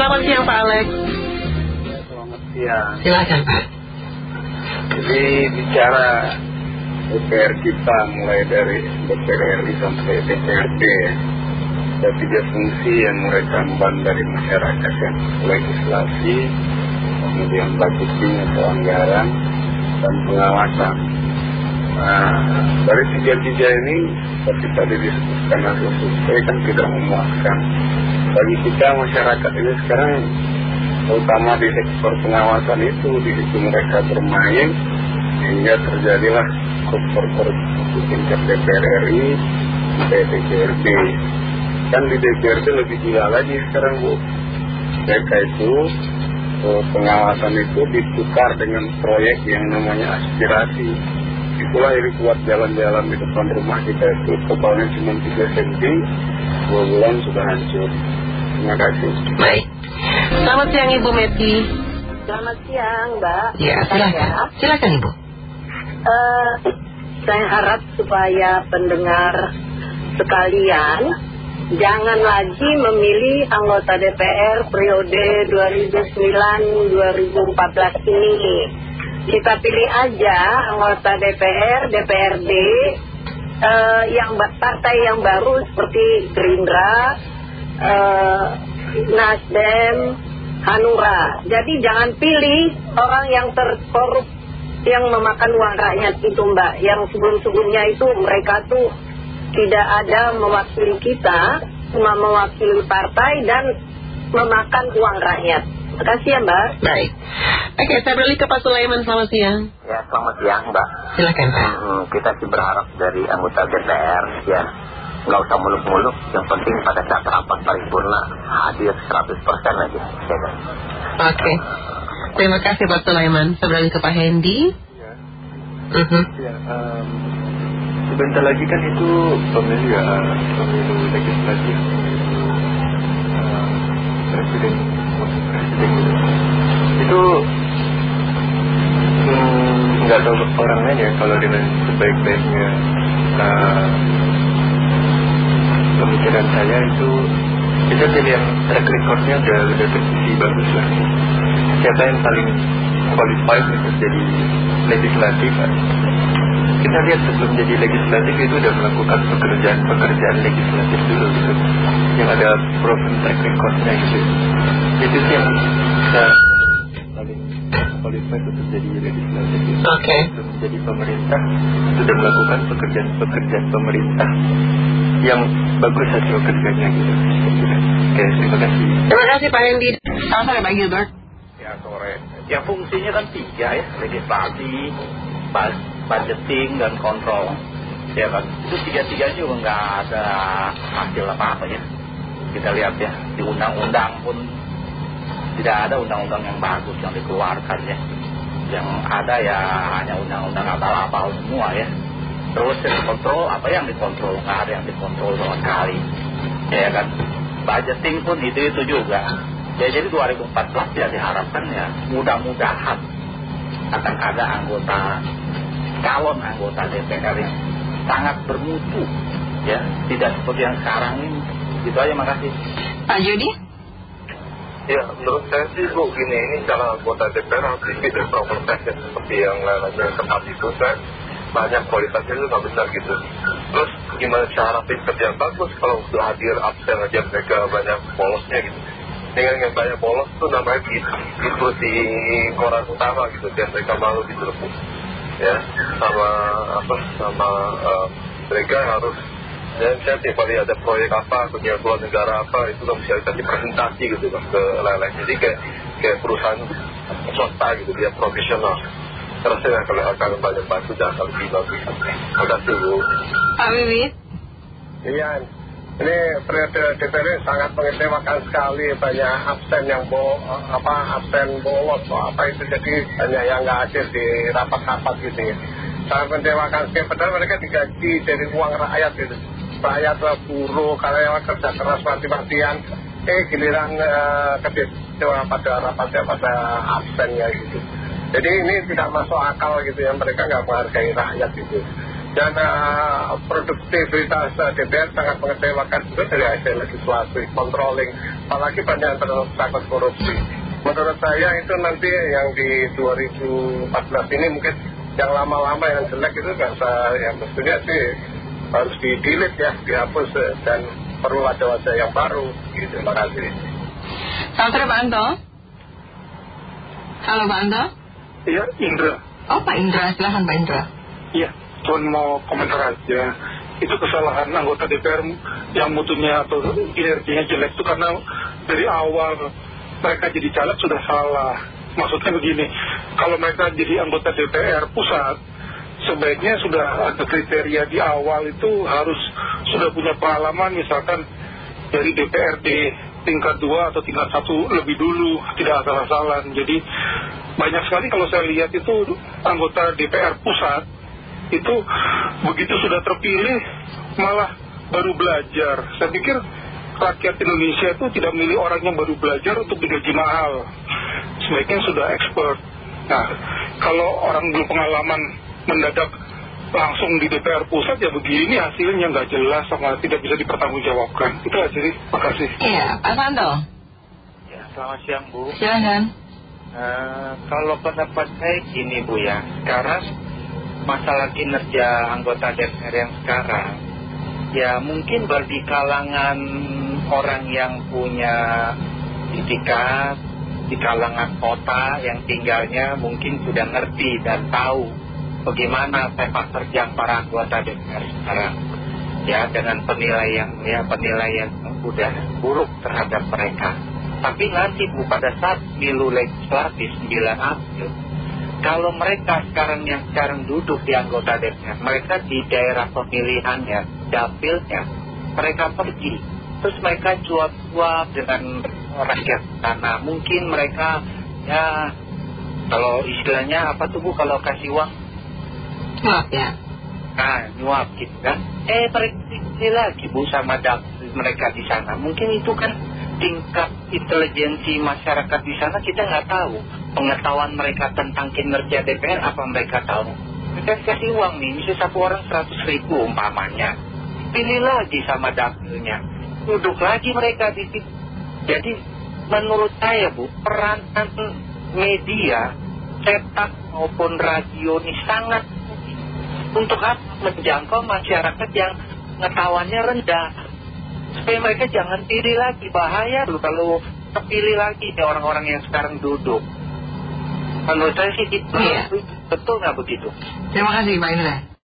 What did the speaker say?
Selamat siang Pak Alex. Selamat siang. Silakan Pak. Jadi bicara DPR kita mulai dari DPR RI sampai DPRD, ada 3 fungsi yang mereka emban dari masyarakat, ya: legislasi, kemudian budgeting atau anggaran, dan pengawasan. Dari 3 ini seperti tadi disebutkan hasil survei kan tidak memuaskan. Bagi kita masyarakat ini sekarang, terutama di sektor pengawasan itu, di situ mereka bermain hingga terjadilah korupsi di tingkat DPR RI sampai DPRD. Kan di DPRD lebih gila lagi sekarang, Bu. Mereka itu pengawasan itu ditukar dengan proyek yang namanya aspirasi. Itulah yang buat jalan-jalan di depan rumah kita itu totalnya cuma 3 cm, 2 bulan sudah hancur. Terima kasih. Baik. Selamat siang Ibu Meti. Selamat siang Mbak. Ya, silakan Ibu. Saya harap supaya pendengar sekalian jangan lagi memilih anggota DPR periode 2009-2014 ini. Kita pilih aja anggota DPR, DPRD yang partai yang baru seperti Gerindra, Nasdem, Hanura. Jadi jangan pilih orang yang terkorup, yang memakan uang rakyat itu Mbak. Yang sebelum-sebelumnya itu mereka tuh tidak ada mewakili kita, cuma mewakili partai dan memakan uang rakyat. Terima kasih ya Mbak. Baik. Oke, saya beralih ke Pak Sulaiman. Selamat siang. Ya, selamat siang Mbak. Silakan Pak. Kita sih berharap dari anggota DPR, ya nggak usah muluk-muluk. Yang penting pada saat rapat paripurna hadir 100% aja. Oke. Terima kasih Pak Sulaiman. Saya beralih ke Pak Hendy. Ya, sebentar lagi kan itu pemilu ya, pemilu legislatif, presiden gitu. Itu nggak tahu orang lain ya, kalau dengan sebaik-baiknya pemikiran saya itu kita lihat track recordnya udah terbukti bagus lah. Siapa yang paling qualified untuk jadi legislatif? Kita lihat sebelum jadi legislatif itu udah melakukan pekerjaan legislatif dulu gitu, yang ada proven track recordnya gitu. Itu sih yang kita paling qualified untuk jadi legislatif gitu. Sebelum jadi pemerintah sudah melakukan pekerjaan pemerintah yang bagus hasil kerjanya gitu. Oke, terima kasih. Terima kasih Pak Hendy. Selamat sore Pak Gilbert. Ya, sore. Ya, fungsinya kan 3 ya: legislasi, budgeting, dan kontrol. Ya kan, itu 3-3 juga nggak ada hasil apa-apa ya. Kita lihat ya, di undang-undang pun tidak ada undang-undang yang bagus yang dikeluarkan ya. Yang ada ya hanya undang-undang abal-abal semua ya. Terus yang dikontrol, apa yang dikontrol? Nggak ada yang dikontrol sama sekali. Ya kan, budgeting pun itu juga. Ya, jadi 2014 ya diharapkan ya mudah-mudahan akan ada calon anggota DPR yang sangat bermutu ya, tidak seperti yang sekarang ini. Gitu aja, makasih. Pak Jody. Ya, menurut saya sih Bu, gini, ini calon anggota DPR harus dipilih dari proper test ya, seperti yang lainnya tempat itu. Saya banyak kualitasnya itu nggak benar gitu. Terus gimana cara tim kerja yang bagus kalau sudah hadir absen aja mereka banyak bolosnya gitu. Dengan yang banyak bolos tuh namanya gitu di koran utama gitu, dan mereka malu gitu loh, ya, sama mereka harus ya, misalnya tiap kali ada proyek apa, kegiatan luar negara apa, itu kan bisa dikasih presentasi gitu kan ke lain-lain. Jadi kayak perusahaan swasta gitu, dia profesional. Terus saya akan banyak bantu dan akan lebih bagus. Terima kasih Bu. Pak Wiwi. Iya, ini periode DPR sangat mengecewakan sekali, banyak absen yang absen bolos apa itu, jadi banyak yang nggak hadir di rapat-rapat gitu ya. Sangat mengecewakan sekali, padahal mereka digaji dari uang rakyat gitu. Rakyat buruh, karyawan kerja keras mati-matian, giliran kecewa pada rapatnya, pada absennya gitu. Jadi ini tidak masuk akal gitu ya, mereka nggak menghargai rakyat gitu. Dan produktivitas DPR sangat mengecewakan juga dari hasil legislasi, controlling, apalagi banyak yang takut korupsi. Menurut saya itu nanti yang di 2014 ini mungkin yang lama-lama yang jelek itu nggak usah, ya mestinya sih harus di-delete ya, dihapus dan perlu ada wajah yang baru gitu. Terima kasih. Selamat sore Pak Anto. Halo Pak Anto. Iya, Indra. Oh Pak Indra, silahkan Pak Indra. Iya, cuma mau komentar aja. Itu kesalahan anggota DPR yang mutunya atau kinerjanya jelek itu karena dari awal mereka jadi caleg sudah salah. Maksudnya begini, kalau mereka jadi anggota DPR pusat, sebaiknya sudah ada kriteria di awal itu harus sudah punya pengalaman, misalkan dari DPRD tingkat 2 atau tingkat 1 lebih dulu, tidak asal-asalan. Jadi banyak sekali kalau saya lihat itu anggota DPR pusat itu begitu sudah terpilih malah baru belajar. Saya pikir rakyat Indonesia itu tidak memilih orang yang baru belajar untuk digaji mahal, sebaiknya sudah expert. Nah, kalau orang belum pengalaman mendadak langsung di DPR pusat ya begini hasilnya nggak jelas sama tidak bisa dipertanggungjawabkan. Itu aja sih, makasih. Iya, Pak Santo. Ya, selamat siang Bu. Silahkan. Kalau pendapat saya gini Bu ya, sekarang masalah kinerja anggota DPR yang sekarang, ya mungkin bagi kalangan orang yang punya itikat di kalangan kota yang tinggalnya mungkin sudah ngerti dan tahu bagaimana sepak terjang para anggota DPR sekarang, ya dengan penilaian yang sudah buruk terhadap mereka. Tapi nanti Bu, pada saat milu legislatif 9 April, kalau mereka yang sekarang duduk di anggota DPR, mereka di daerah pemilihannya, dapilnya, mereka pergi, terus mereka cuap-cuap dengan rakyat karena mungkin mereka ya kalau istilahnya apa tuh Bu kalau kasih uang? Nyuap ya. Nah, nyuap gitu kan. Mereka lagi Bu sama mereka di sana. Mungkin itu kan tingkat intelijensi masyarakat di sana kita nggak tahu. Pengetahuan mereka tentang kinerja DPR apa mereka tahu? Mereka kasih uang nih, misalnya satu orang 100.000 umpamanya. Pilih lagi sama dapilnya. Duduk lagi mereka di situ. Jadi menurut saya Bu, peranan media, cetak maupun radio ini sangat untuk apa? Menjangkau masyarakat yang pengetahuannya rendah, supaya mereka jangan pilih lagi. Bahaya loh kalau terpilih lagi orang-orang yang sekarang duduk. Menurut saya sih itu betul nggak begitu? Terima kasih Pak Indra.